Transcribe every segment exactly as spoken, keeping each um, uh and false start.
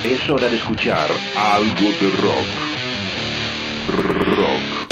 Es hora de escuchar algo de rock. Rock.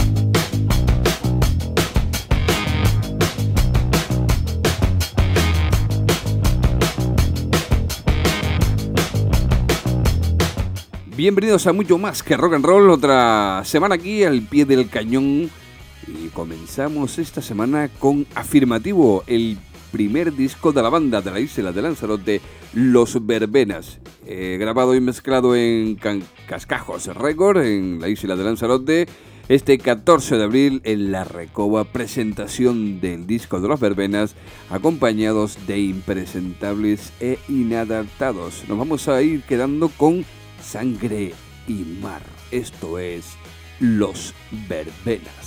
Bienvenidos a mucho más que rock and roll, otra semana aquí al pie del cañón y comenzamos esta semana con Afirmativo, el primer disco de la banda de la isla de Lanzarote, Los Verbenas, eh, grabado y mezclado en Can- Cascajos Record en la isla de Lanzarote. Este catorce de abril en La Recoba, presentación del disco de Los Verbenas, acompañados de impresentables e inadaptados. Nos vamos a ir quedando con Sangre y Mar. Esto es Los Verbenas.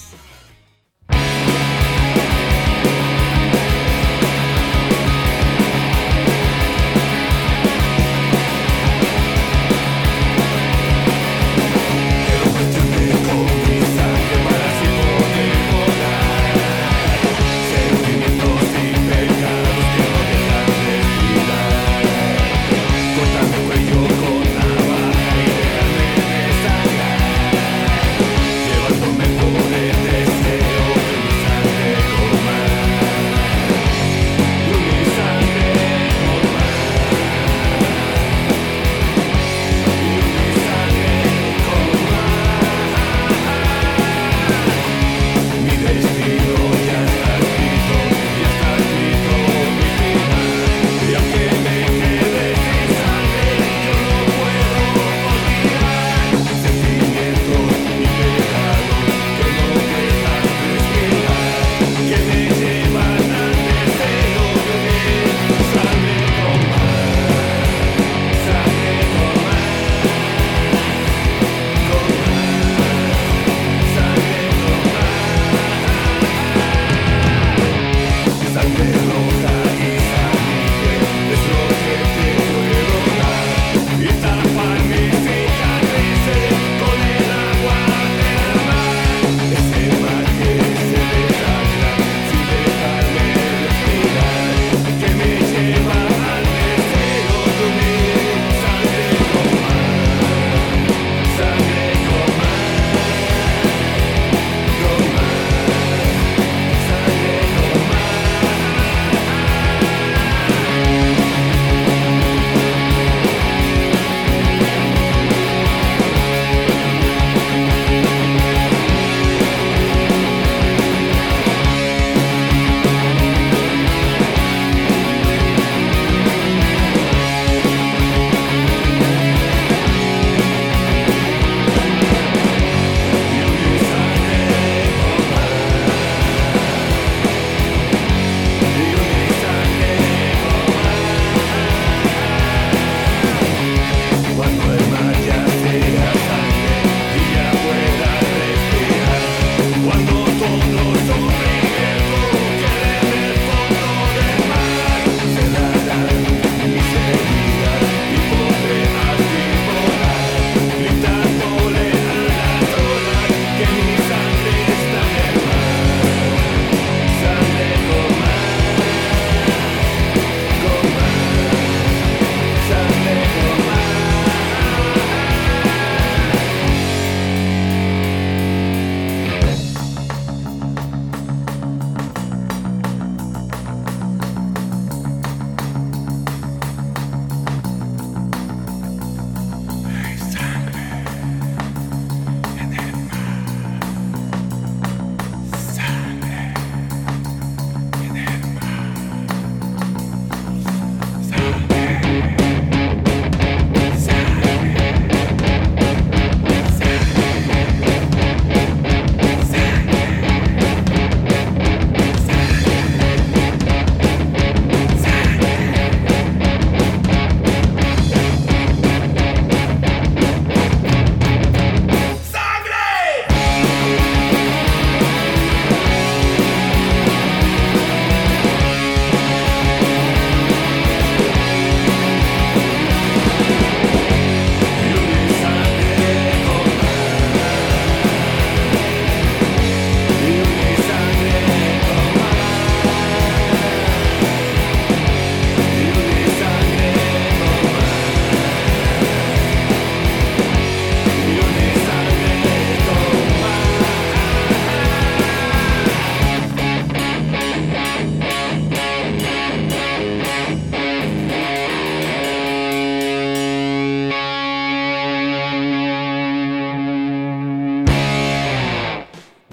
Sangre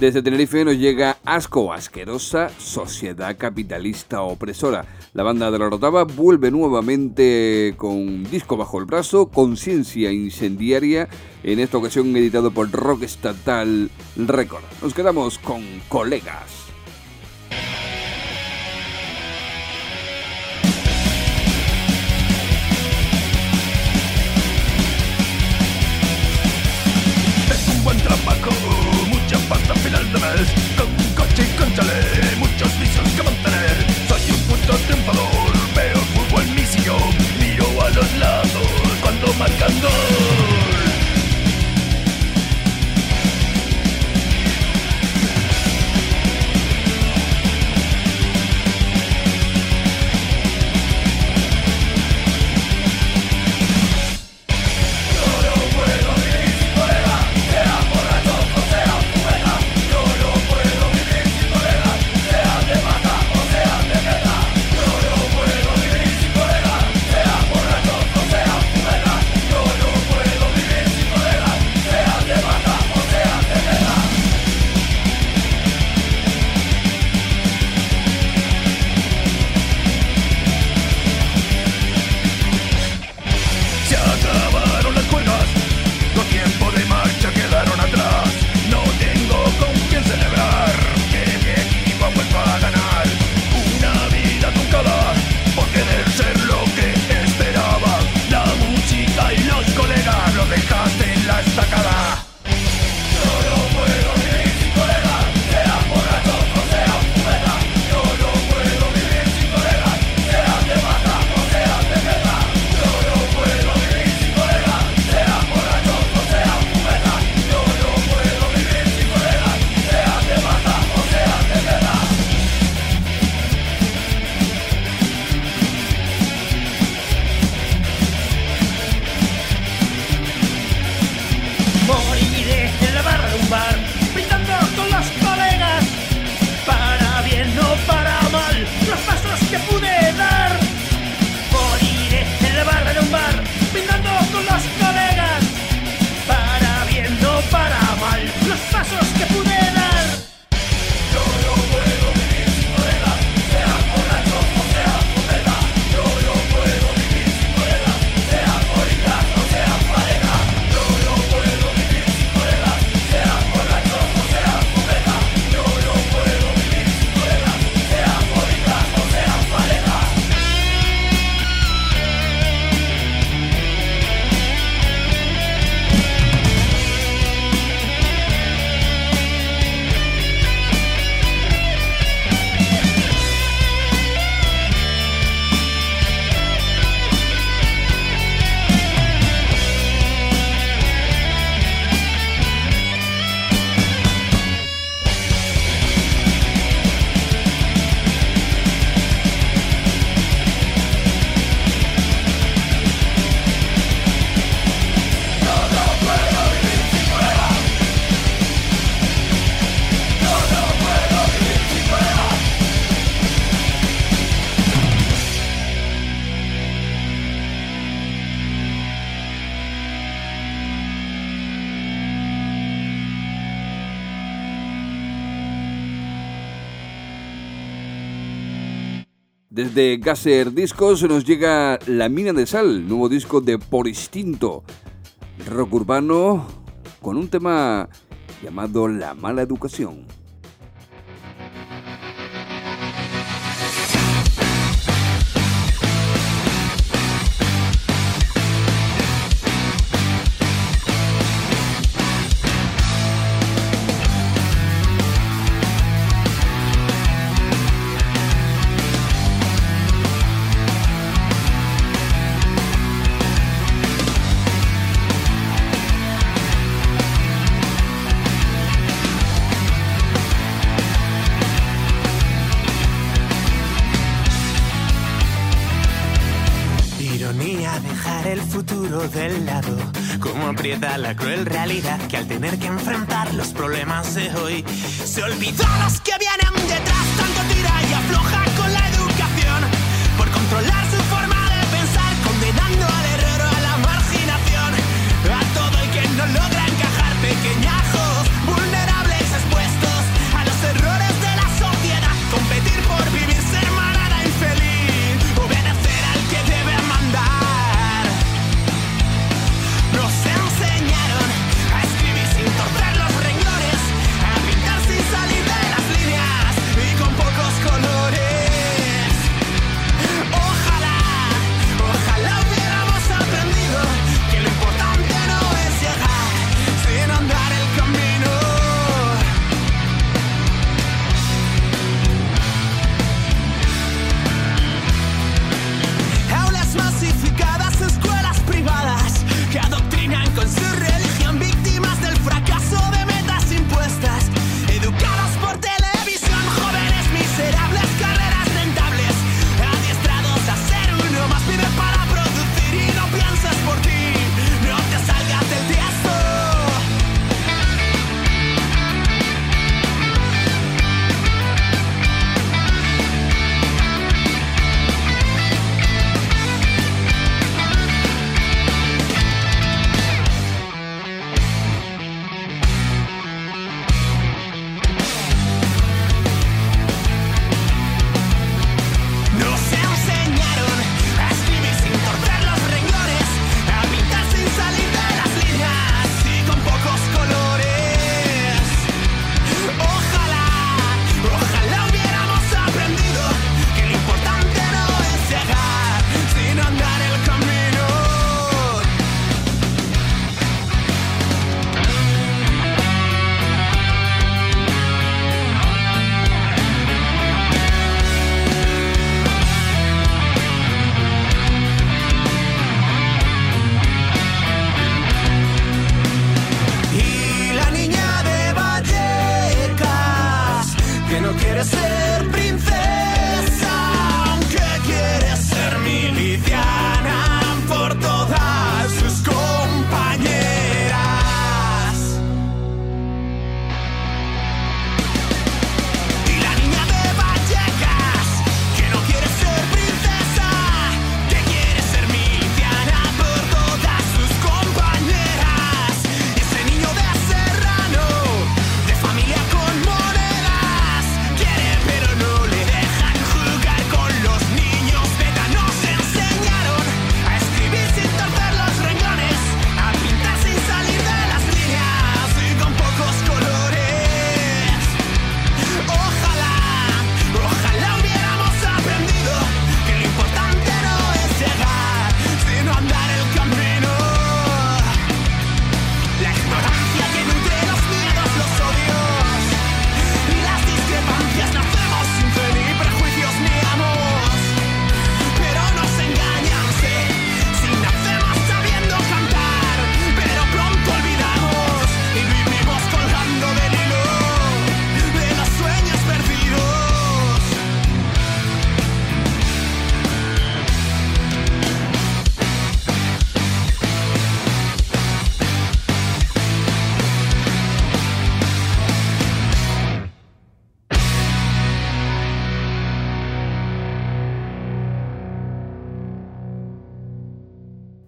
Desde Tenerife nos llega Asco, asquerosa sociedad capitalista opresora. La banda de la Rotava vuelve nuevamente con un disco bajo el brazo, Conciencia Incendiaria, en esta ocasión editado por Rock Estatal Record. Nos quedamos con Colegas. Tengo un buen trabajo, mucha pasta final de mes, con coche y con chalet, muchos visos que mantener. Soy un puto triunfador, veo fútbol en mi sillón, miro a los lados cuando marcan gol. Desde Gasser Discos nos llega La Mina de Sal, nuevo disco de Por Instinto, rock urbano con un tema llamado La Mala Educación. Del lado, cómo aprieta la cruel realidad que al tener que enfrentar los problemas de hoy se olvidó a los que vienen detrás, tanto tira y afloja con la educación por controlar su forma de pensar, condenando al error o a la marginación, a todo el que no logra encajar, pequeñajos vulnerables expuestos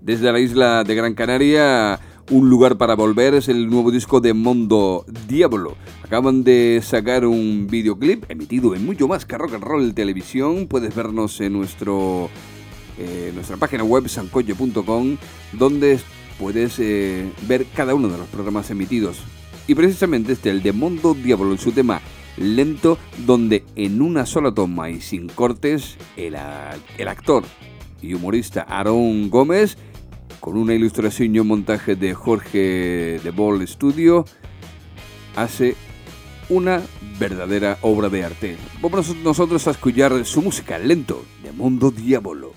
Desde la isla de Gran Canaria, Un lugar para volver es el nuevo disco de Mondo Diablo. Acaban de sacar un videoclip emitido en mucho más que Rock and Roll Televisión. Puedes vernos en nuestro eh, nuestra página web sancocho punto com, donde puedes eh, ver cada uno de los programas emitidos. Y precisamente este, el de Mondo Diablo, en su tema Lento, donde en una sola toma y sin cortes, el, el actor y humorista Aarón Gómez, con una ilustración y un montaje de Jorge de Ball Studio, hace una verdadera obra de arte. Vamos nosotros a escuchar su música, Lento, de Mondo Diablo.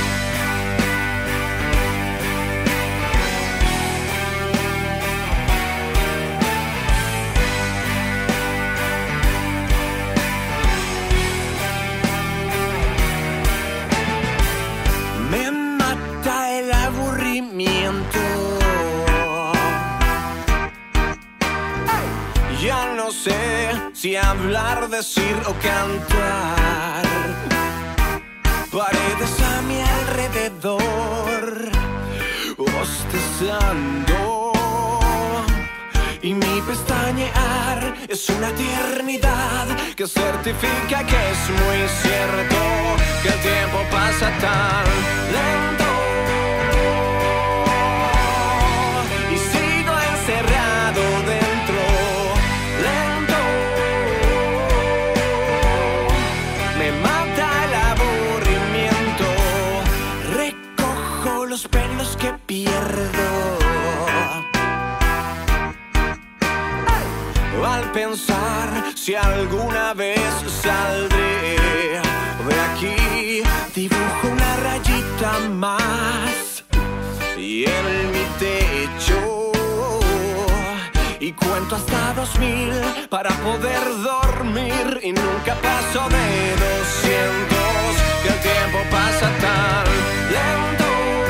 Ya no sé si hablar, decir o cantar. Paredes a mi alrededor, bostezando, y mi pestañear es una eternidad que certifica que es muy cierto que el tiempo pasa tan lento. Y sigo encerrado dentro, lento. Me mata el aburrimiento. Recojo los pelos que pierdo al pensar si alguna vez saldré de aquí. Dibujo una rayita más y en mi techo, y cuento hasta dos mil para poder dormir, y nunca paso de doscientos, que el tiempo pasa tan lento.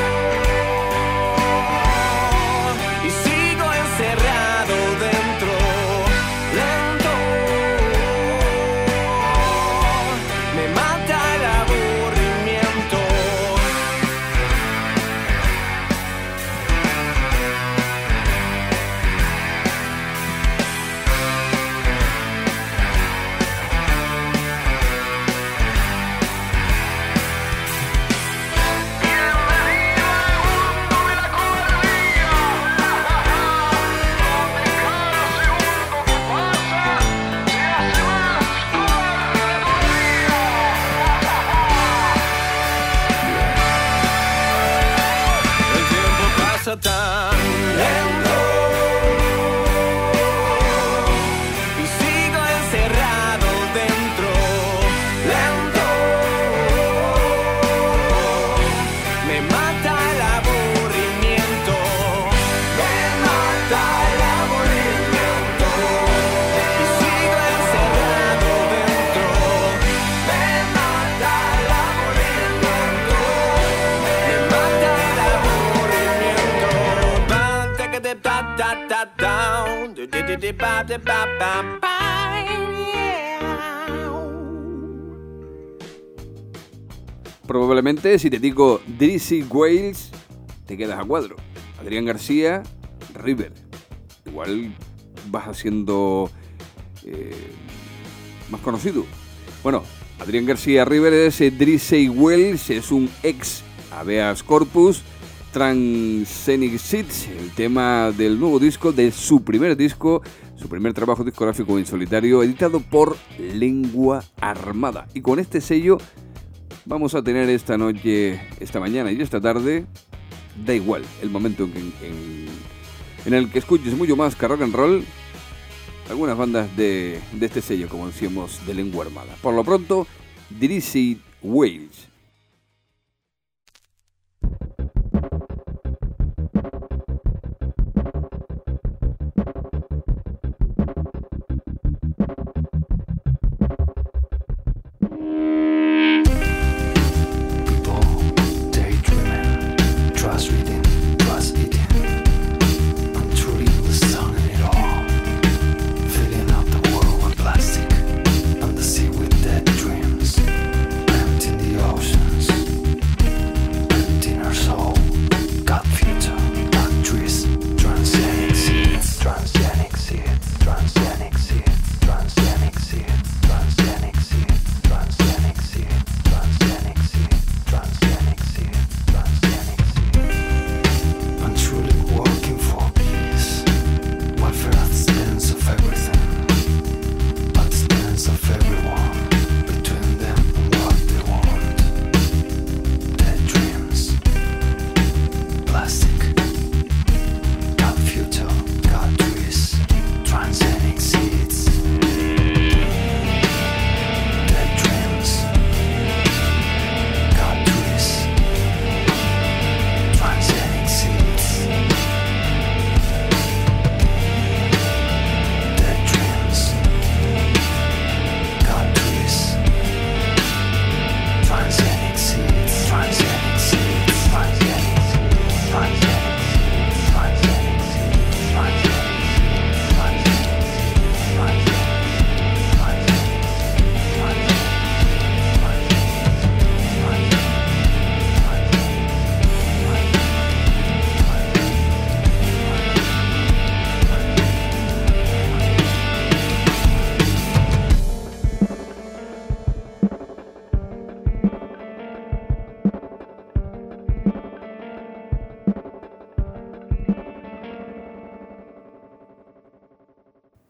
Y sigo encerrado dentro, lento. Me mata el aburrimiento. Tan lento, y sigo encerrado dentro, lento. Me mata el aburrimiento, me mata el aburrimiento. Y sigo encerrado dentro, me mata el aburrimiento, me mata el aburrimiento. Probablemente si te digo Drizzy Wales te quedas a cuadro. Adrián García, River. Igual vas haciendo eh, más conocido. Bueno, Adrián García River es Drizzy Wales, es un ex habeas corpus. Transcenic Seeds, el tema del nuevo disco, de su primer disco, su primer trabajo discográfico en solitario, editado por Lengua Armada. Y con este sello vamos a tener esta noche, esta mañana y esta tarde, da igual el momento en, en, en el que escuches mucho más que rock and roll, algunas bandas de, de este sello, como decíamos, de Lengua Armada. Por lo pronto, Drizzy Wales. Filling up the world with plastic, under sea with dead dreams, trapped in the ocean.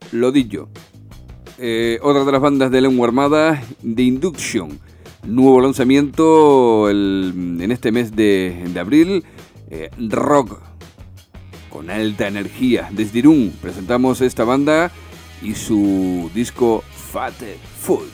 Lo dicho. Eh, otra de las bandas de lengua armada, The Induction. Nuevo lanzamiento el, en este mes de, de abril. Eh, rock con alta energía. Desde Irún presentamos esta banda y su disco Fat Food.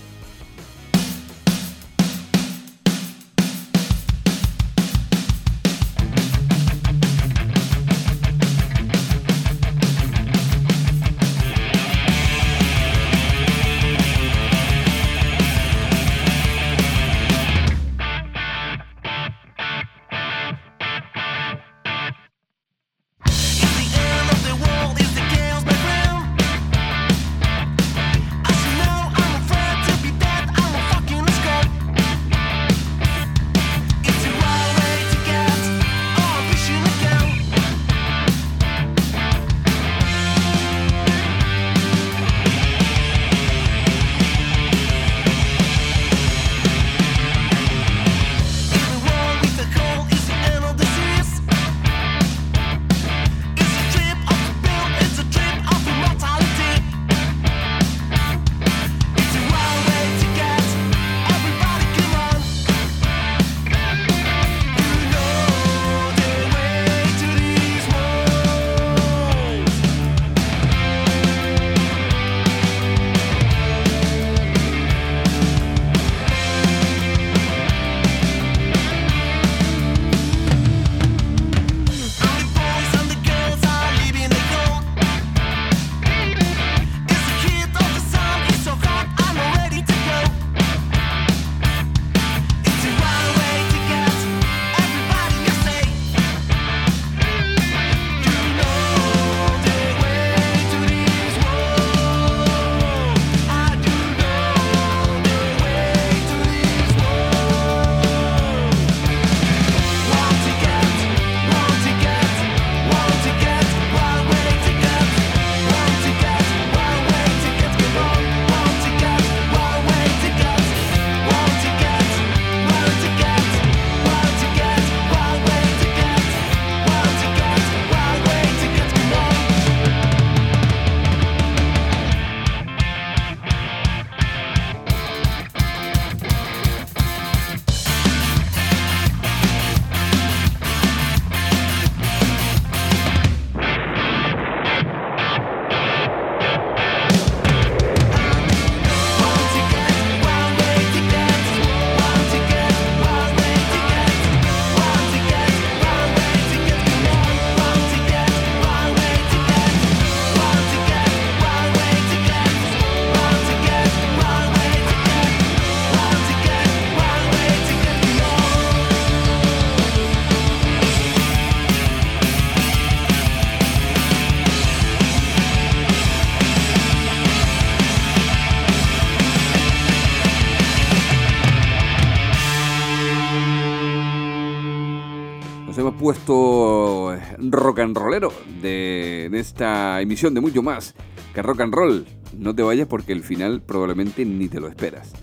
Puesto rock and rollero de, de esta emisión de mucho más que rock and roll. No te vayas porque el final probablemente ni te lo esperas.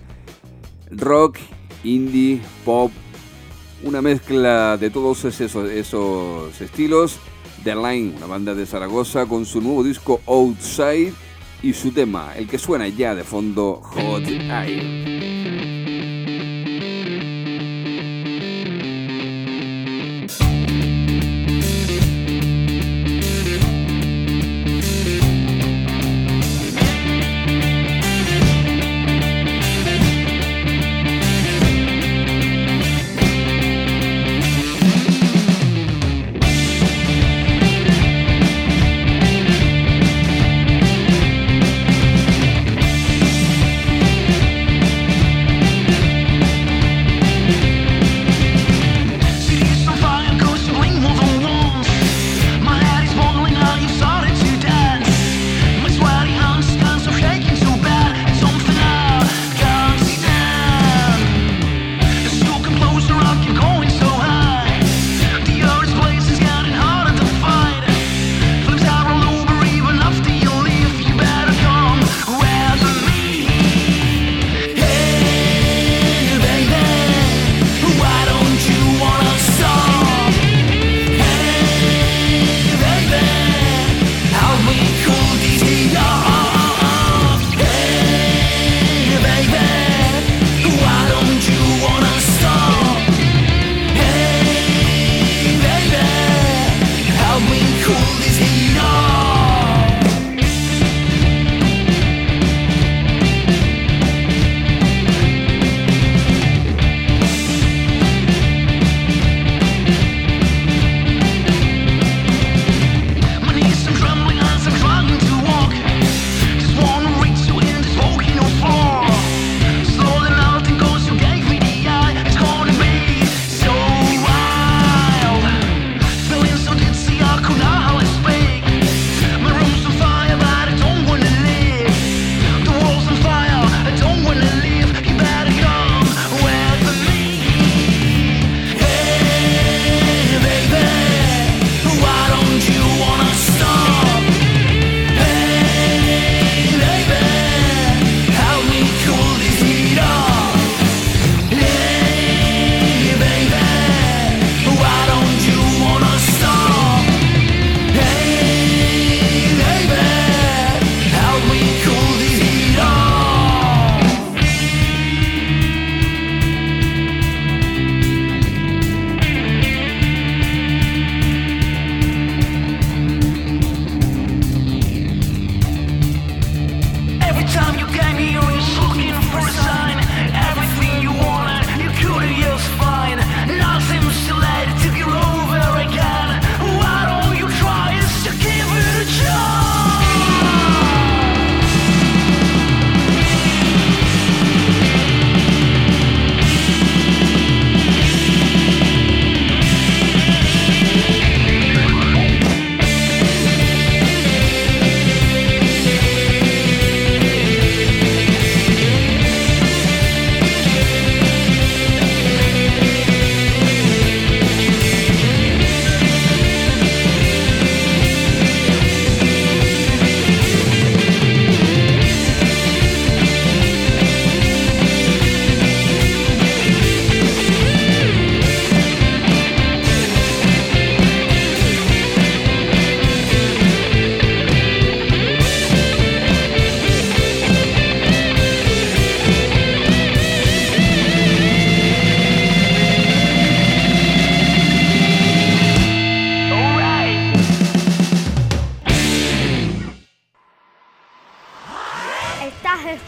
Rock, indie, pop, una mezcla de todos esos, esos estilos. The Line, una banda de Zaragoza, con su nuevo disco Outside y su tema, el que suena ya de fondo, Hot Air.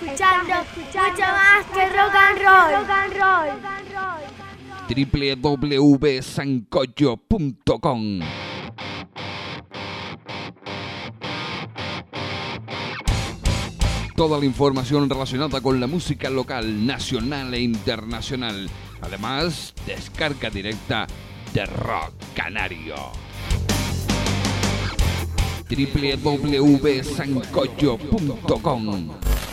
escuchando mucho más que rock and roll. Rock and roll. doble u doble u doble u punto sancocho punto com. Toda la información relacionada con la música local, nacional e internacional. Además, descarga directa de Rock Canario. doble u doble u doble u punto sancocho punto com.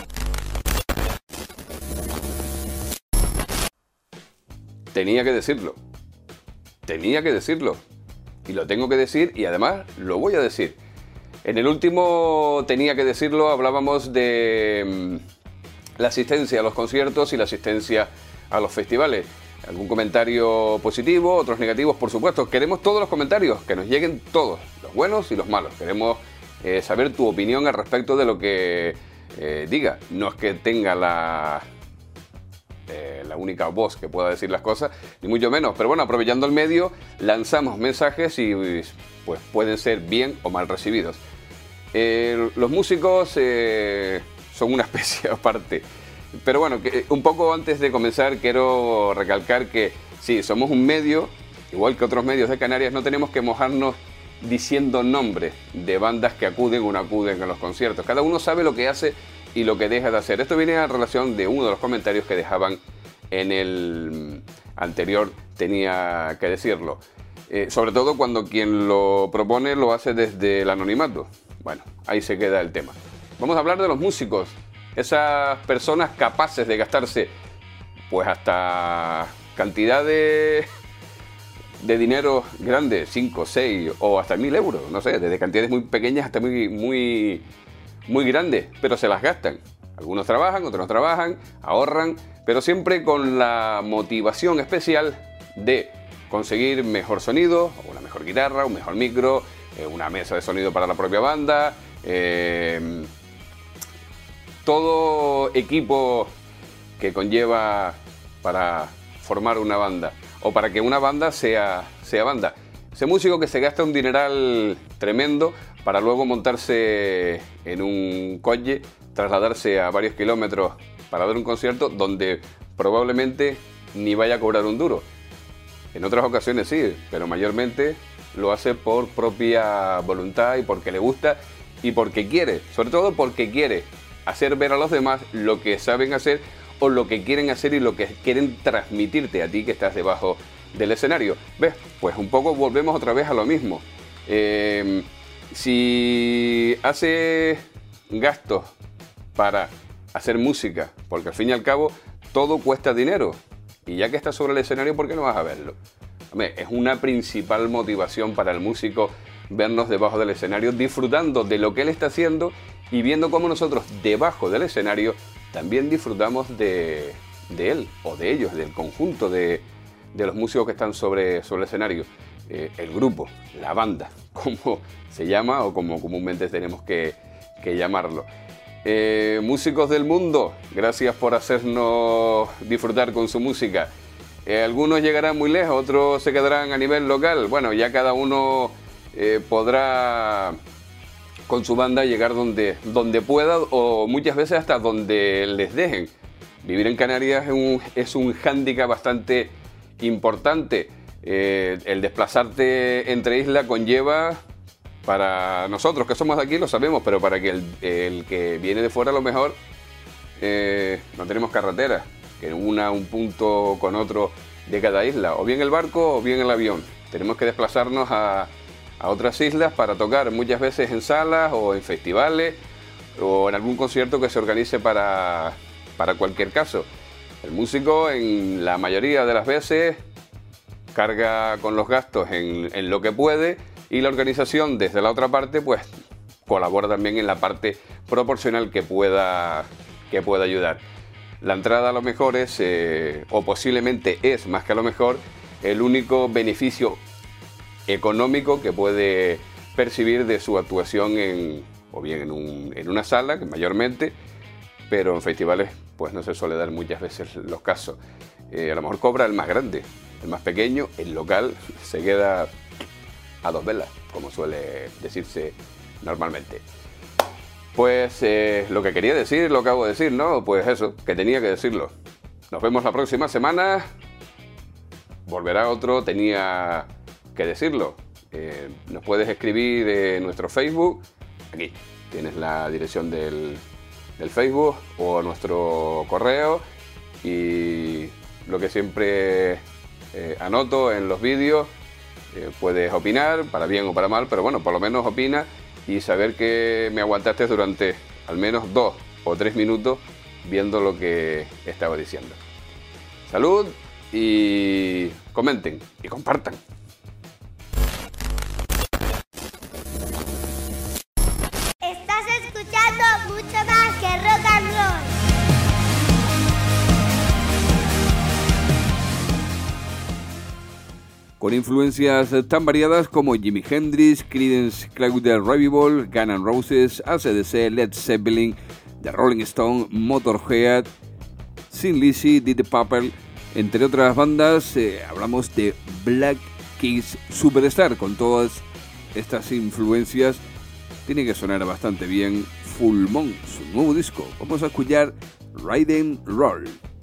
Tenía que decirlo. Tenía que decirlo. Y lo tengo que decir y además lo voy a decir. En el último Tenía que decirlo hablábamos de mmm, la asistencia a los conciertos y la asistencia a los festivales. Algún comentario positivo, otros negativos, por supuesto. Queremos todos los comentarios, que nos lleguen todos, los buenos y los malos. Queremos eh, saber tu opinión al respecto de lo que eh, diga. No es que tenga la... Eh, la única voz que pueda decir las cosas, ni mucho menos, pero bueno, aprovechando el medio, lanzamos mensajes y pues pueden ser bien o mal recibidos. Eh, los músicos eh, son una especie aparte, pero bueno, que, un poco antes de comenzar quiero recalcar que sí, somos un medio, igual que otros medios de Canarias, no tenemos que mojarnos diciendo nombres de bandas que acuden o no acuden a los conciertos. Cada uno sabe lo que hace y lo que deja de hacer. Esto viene a relación de uno de los comentarios que dejaban en el anterior Tenía que decirlo. Eh, sobre todo cuando quien lo propone lo hace desde el anonimato. Bueno, ahí se queda el tema. Vamos a hablar de los músicos. Esas personas capaces de gastarse pues hasta cantidad de, de dinero grande, cinco, seis o hasta mil euros. No sé, desde cantidades muy pequeñas hasta muy... muy muy grandes, pero se las gastan. Algunos trabajan, otros no trabajan, ahorran, pero siempre con la motivación especial de conseguir mejor sonido, o una mejor guitarra, un mejor micro, eh, una mesa de sonido para la propia banda, eh, todo equipo que conlleva para formar una banda, o para que una banda sea, sea banda. Ese músico que se gasta un dineral tremendo para luego montarse en un coche, trasladarse a varios kilómetros para dar un concierto donde probablemente ni vaya a cobrar un duro. En otras ocasiones sí, pero mayormente lo hace por propia voluntad y porque le gusta y porque quiere, sobre todo porque quiere hacer ver a los demás lo que saben hacer o lo que quieren hacer y lo que quieren transmitirte a ti que estás debajo del escenario. ¿Ves? Pues un poco volvemos otra vez a lo mismo. Eh, si hace gastos para hacer música, porque al fin y al cabo todo cuesta dinero, y ya que estás sobre el escenario, ¿por qué no vas a verlo? Hombre, es una principal motivación para el músico vernos debajo del escenario, disfrutando de lo que él está haciendo y viendo cómo nosotros debajo del escenario también disfrutamos de, de él o de ellos, del conjunto de, de los músicos que están sobre, sobre el escenario. Eh, el grupo, la banda, como se llama o como comúnmente tenemos que, que llamarlo. Eh, músicos del mundo, gracias por hacernos disfrutar con su música. Eh, algunos llegarán muy lejos, otros se quedarán a nivel local. Bueno, ya cada uno eh, podrá con su banda llegar donde, donde pueda o muchas veces hasta donde les dejen. Vivir en Canarias es un, es un hándicap bastante importante. Eh, el desplazarte entre islas conlleva, para nosotros que somos de aquí lo sabemos, pero para que el, el que viene de fuera a lo mejor eh, no tenemos carretera que una un punto con otro de cada isla, o bien el barco o bien el avión. Tenemos que desplazarnos a, a otras islas para tocar muchas veces en salas o en festivales o en algún concierto que se organice para, para cualquier caso. El músico en la mayoría de las veces carga con los gastos en, en lo que puede, y la organización desde la otra parte pues colabora también en la parte proporcional que pueda, que pueda ayudar. La entrada a lo mejor es, eh, o posiblemente es más que a lo mejor, el único beneficio económico que puede percibir de su actuación en, o bien en, un, en una sala, que mayormente, pero en festivales pues no se suele dar muchas veces los casos. Eh, a lo mejor cobra el más grande, el más pequeño, el local, se queda a dos velas, como suele decirse normalmente. Pues eh, lo que quería decir, lo acabo de decir, ¿no? Pues eso, que tenía que decirlo. Nos vemos la próxima semana. Volverá otro, tenía que decirlo. Eh, nos puedes escribir en nuestro Facebook. Aquí tienes la dirección del, del Facebook o nuestro correo. Y lo que siempre eh, anoto en los vídeos, eh, puedes opinar, para bien o para mal, pero bueno, por lo menos opina y saber que me aguantaste durante al menos dos o tres minutos viendo lo que estaba diciendo. Salud y comenten y compartan. Estás escuchando mucho más que rock and roll. Con influencias tan variadas como Jimi Hendrix, Creedence Clearwater Revival, Guns N' Roses, A C D C, Led Zeppelin, The Rolling Stones, Motorhead, Thin Lizzy, Deep Purple, entre otras bandas. eh, hablamos de Black Keys Superstar. Con todas estas influencias tiene que sonar bastante bien Full Moon, su nuevo disco. Vamos a escuchar Riding Roll.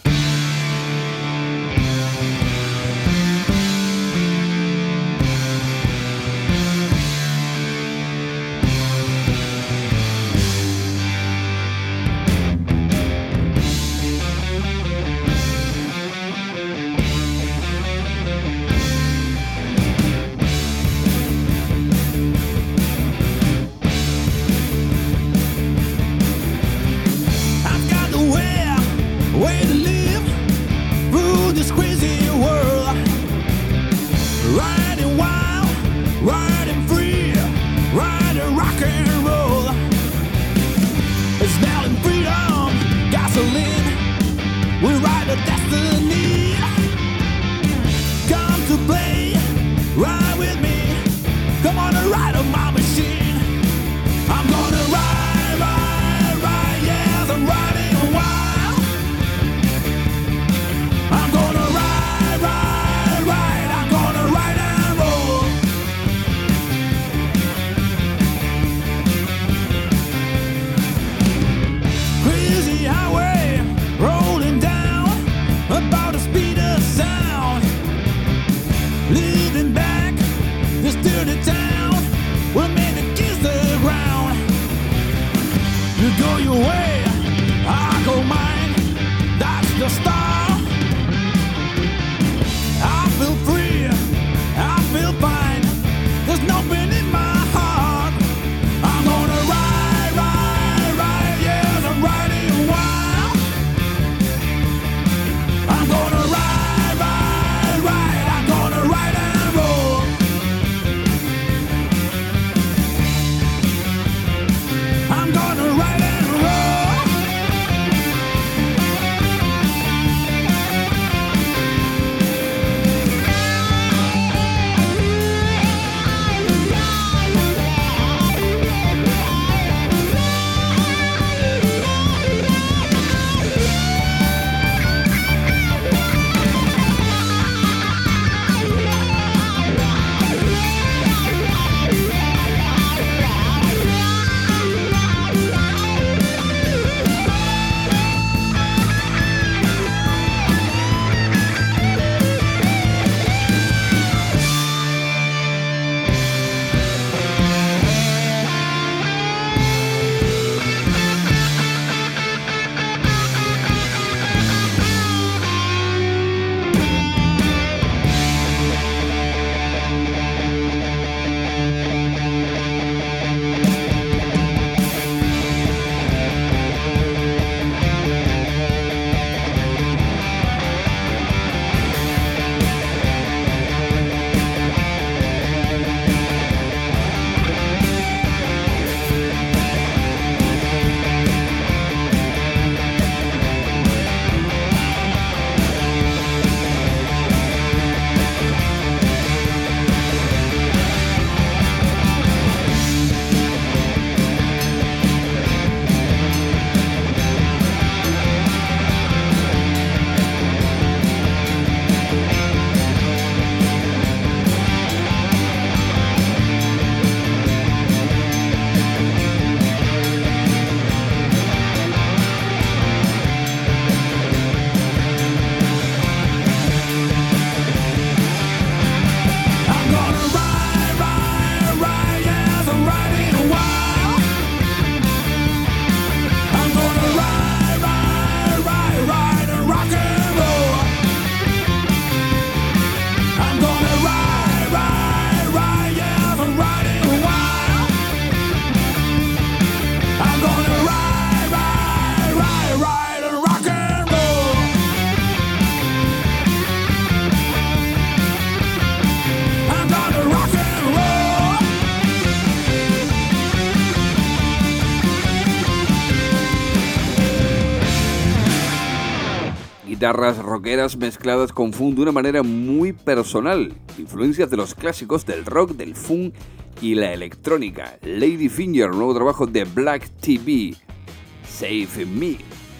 I've got the way, way to live through this crazy world. Riding wild, riding free, riding rock and roll. Smelling freedom, gasoline, we ride a destiny. Come to play, ride with me, come on and ride on my machine. I'm gonna ride, ride, ride, yes, I'm riding wild. I'm gonna ride, ride, ride, I'm gonna ride and roll. Crazy highway, rolling down, about the speed of sound. Leaving back this dirty town, we'll make the kiss the ground. You go your way, I go mine, that's the style. I feel free, I feel fine, there's no pain in my heart. I'm gonna ride, ride, ride, yes, I'm riding wild. I'm gonna ride, ride, ride, I'm gonna ride and roll. I'm gonna ride and roll. guitarras rockeras mezcladas con funk de una manera muy personal, influencias de los clásicos del rock, del funk y la electrónica. Ladyfinger, nuevo trabajo de Black T V, Save Me.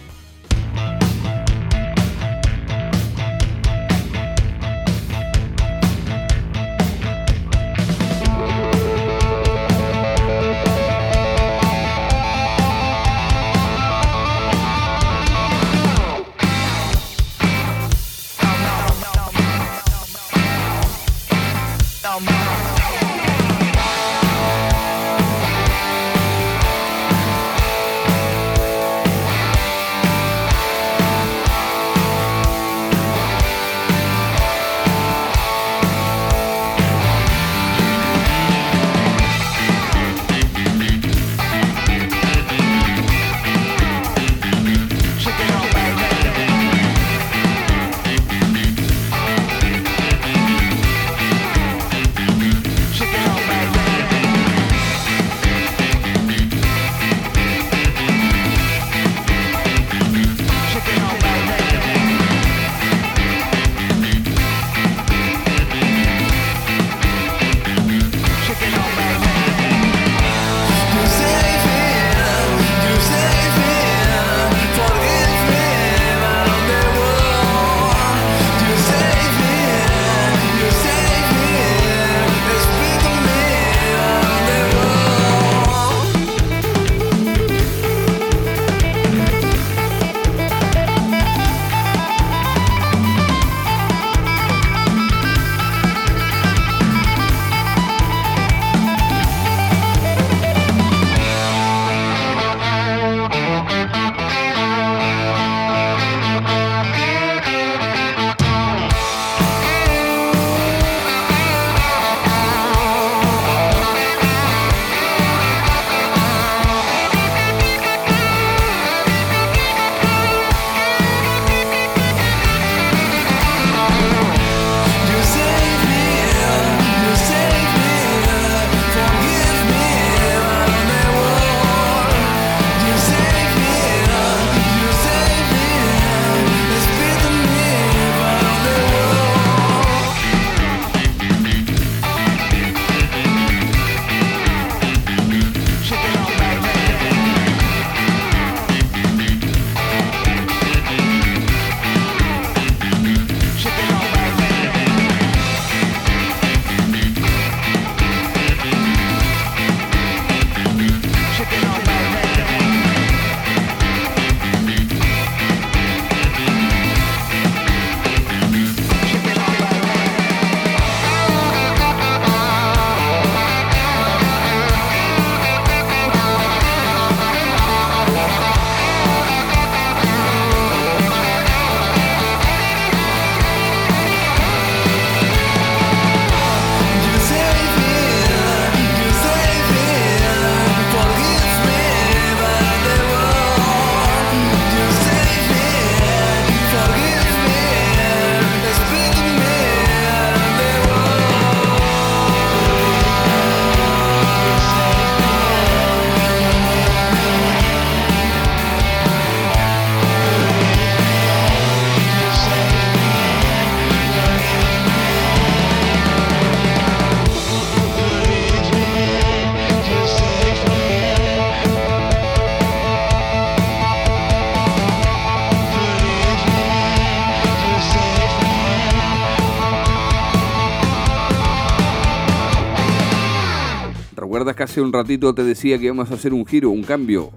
¿Recuerdas que hace un ratito te decía que íbamos a hacer un giro, un cambio?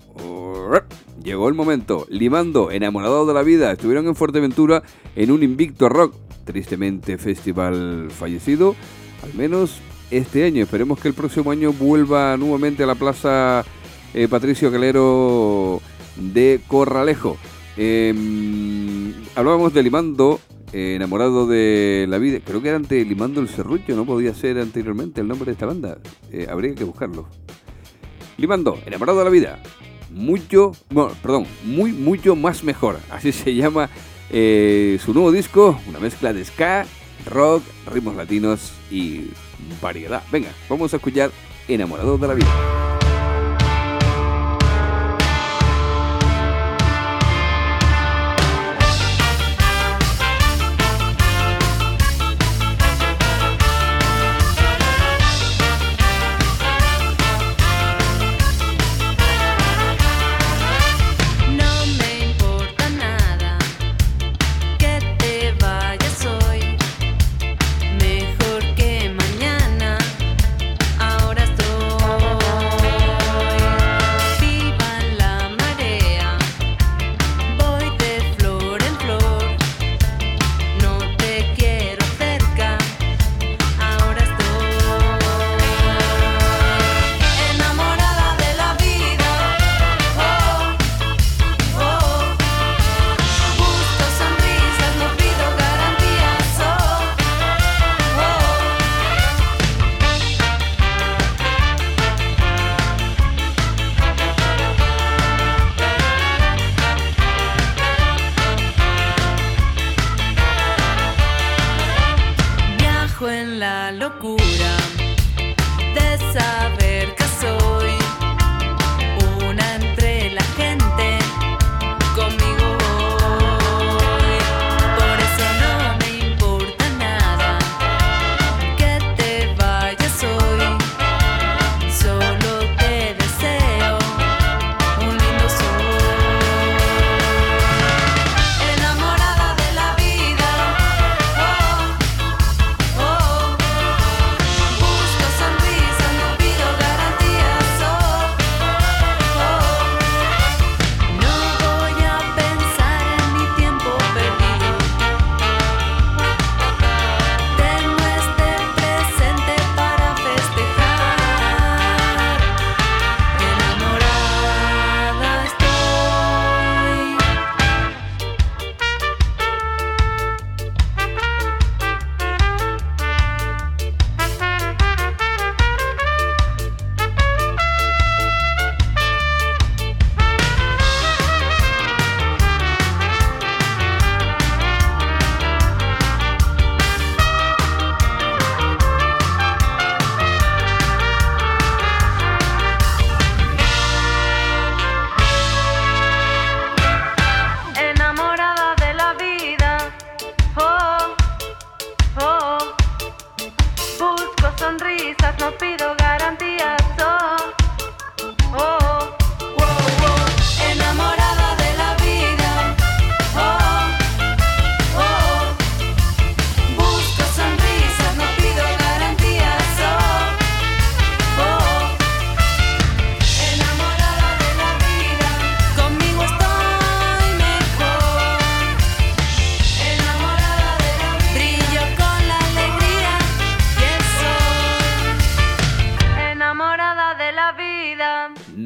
Llegó el momento. Limando, Enamorado de la Vida, estuvieron en Fuerteventura en un Invicto Rock. Tristemente, festival fallecido, al menos este año. Esperemos que el próximo año vuelva nuevamente a la Plaza eh, Patricio Calero de Corralejo. Eh, hablábamos de Limando, eh, Enamorado de la Vida. Creo que era ante Limando el Serrucho, no podía ser anteriormente el nombre de esta banda. Eh, habría que buscarlo. Limando, Enamorado de la Vida. Mucho, bueno, perdón, muy, mucho más mejor. Así se llama eh, su nuevo disco, una mezcla de ska, rock, ritmos latinos y variedad. Venga, vamos a escuchar Enamorado de la Vida.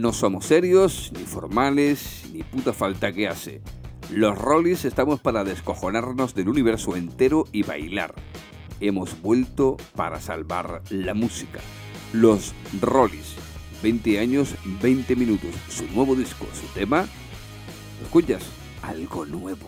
No somos serios, ni formales, ni puta falta que hace. Los Rollies estamos para descojonarnos del universo entero y bailar. Hemos vuelto para salvar la música. Los Rollies, veinte años, veinte minutos. Su nuevo disco, su tema, ¿lo escuchas? Algo nuevo.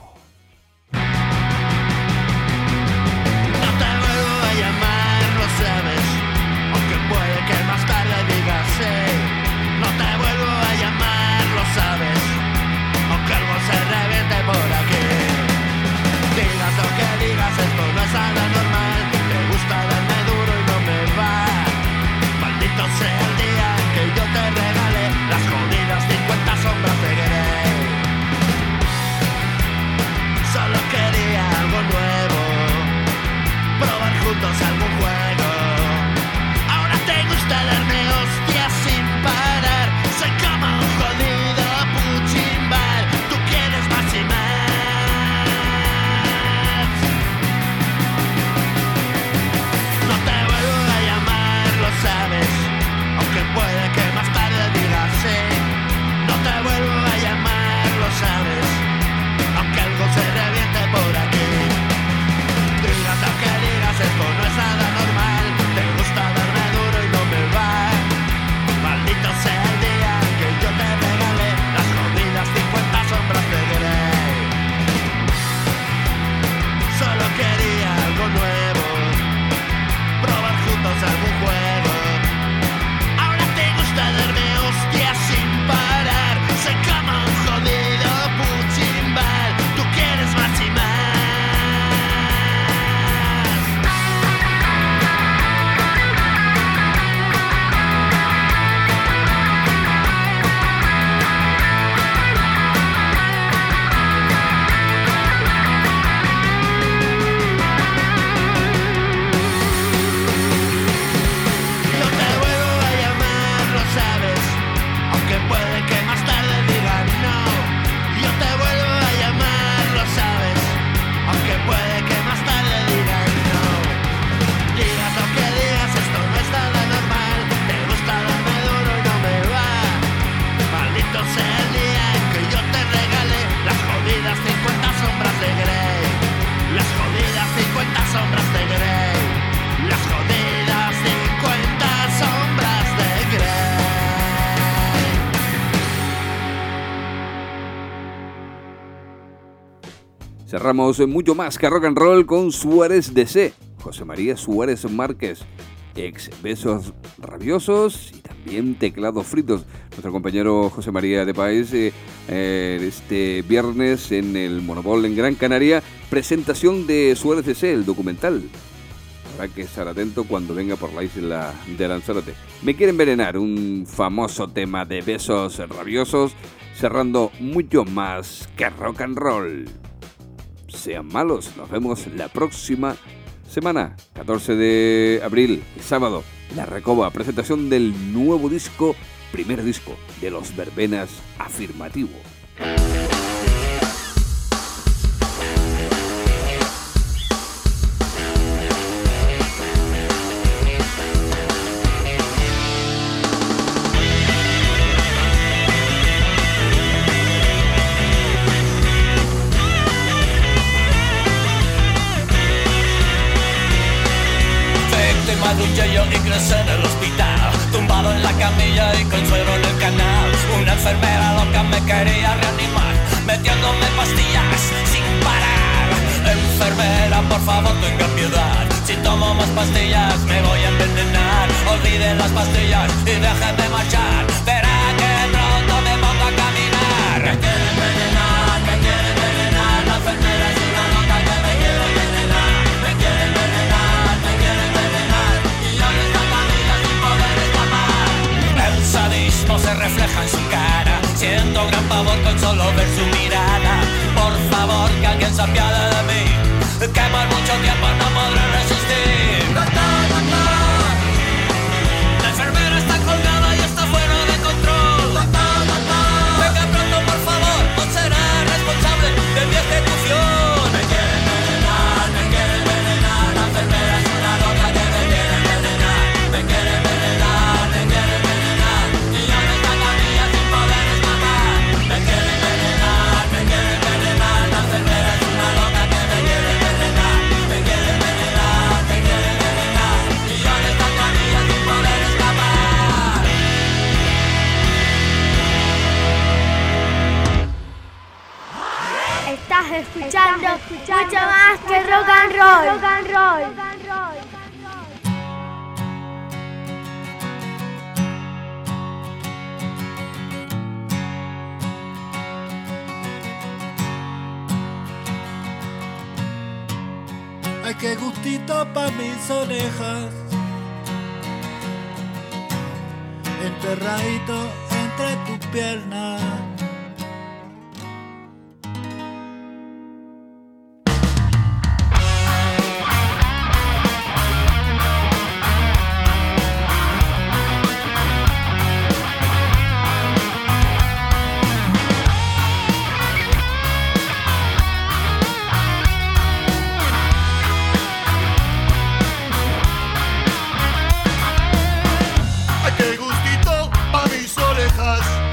No te vuelvo a llamar, lo sabes, aunque puede que más tarde digas sí. No te vuelvo a llamar, lo sabes, aunque algo se reviente por aquí. Digas lo que digas, esto no es nada normal. Te gusta darme duro y no me va. Maldito sea el día en que yo te regale las jodidas cincuenta sombras de Grey. Solo quería algo nuevo, probar juntos algún juego. Ahora te gusta darme hostias sin parar. Soy como un jodido puchimbar. Tú quieres más y más. No te vuelvo a llamar, lo sabes, aunque puede que más tarde digas sí. No te vuelvo a llamar, lo sabes, aunque algo se reviente por aquí. Digas lo que digas, esto no es nada normal. Te gusta darme duro y no me va. Maldito sea el día que yo te regale las jodidas cincuenta sombras de Grey. Solo quería algo nuevo, probar juntos algún juego. Ahora te gusta darme hostias sin parar. Soy como un jodido puchimbar. Tú quieres más y más. No te vuelvo a llamar, lo sabes, aunque puede que más tarde digan no. Yo te vuelvo a llamar, lo sabes, aunque puede que más tarde digan no. Digas lo que digas, esto no es nada normal. Te gusta darme duro y no me va. Maldito sea el día en que yo te regale las jodidas cincuenta sombras de Grey. Las jodidas cincuenta sombras de Grey. Las jodidas cincuenta sombras de Grey. Cerramos mucho más que rock and roll con Suárez D C, José María Suárez Márquez, ex Besos Rabiosos y también Teclados Fritos. Nuestro compañero José María de País, eh, eh, este viernes en el Monopol en Gran Canaria, presentación de Suárez D C, el documental. Habrá que estar atento cuando venga por la isla de Lanzarote. Me quiere envenenar, un famoso tema de Besos Rabiosos, cerrando mucho más que rock and roll. Sean malos, nos vemos la próxima semana, catorce de abril, sábado, La Recoba, presentación del nuevo disco, primer disco de los Verbenas, Afirmativo. De un yo-yo y crecí en el hospital, tumbado en la camilla y con suero en el canal. Una enfermera loca me quería reanimar, metiéndome pastillas sin parar. Enfermera, por favor, tenga piedad. Si tomo más pastillas me voy a envenenar. Olvide las pastillas y déjeme marchar. Verá que pronto me pongo a caminar. Me quiere envenenar, me quiere envenenar. La enfermera es una loca que me quiere envenenar. Me quiere envenenar, me quiere envenenar. El sadismo se refleja en su cara. Siento gran pavor con solo ver su mirada. Por favor, que alguien se apiade de mí, que por mucho tiempo no podré resistir. ¡Doctor, doctor! La enfermera está colgada y está fuera de control. ¡Doctor, doctor! Venga pronto, por favor, o será responsable de mi ejecución. Me quiere envenenar, me quiere envenenar. La enfermera es una loca que me quiere envenenar. Me quiere envenenar, me quiere envenenar. Y yo en esta camilla escuchando mucho más que rock and roll. Rock and roll. Rock and roll. Ay, qué gustito pa' mis orejas, enterradito entre tus piernas. Ay, qué gustito pa' mis orejas,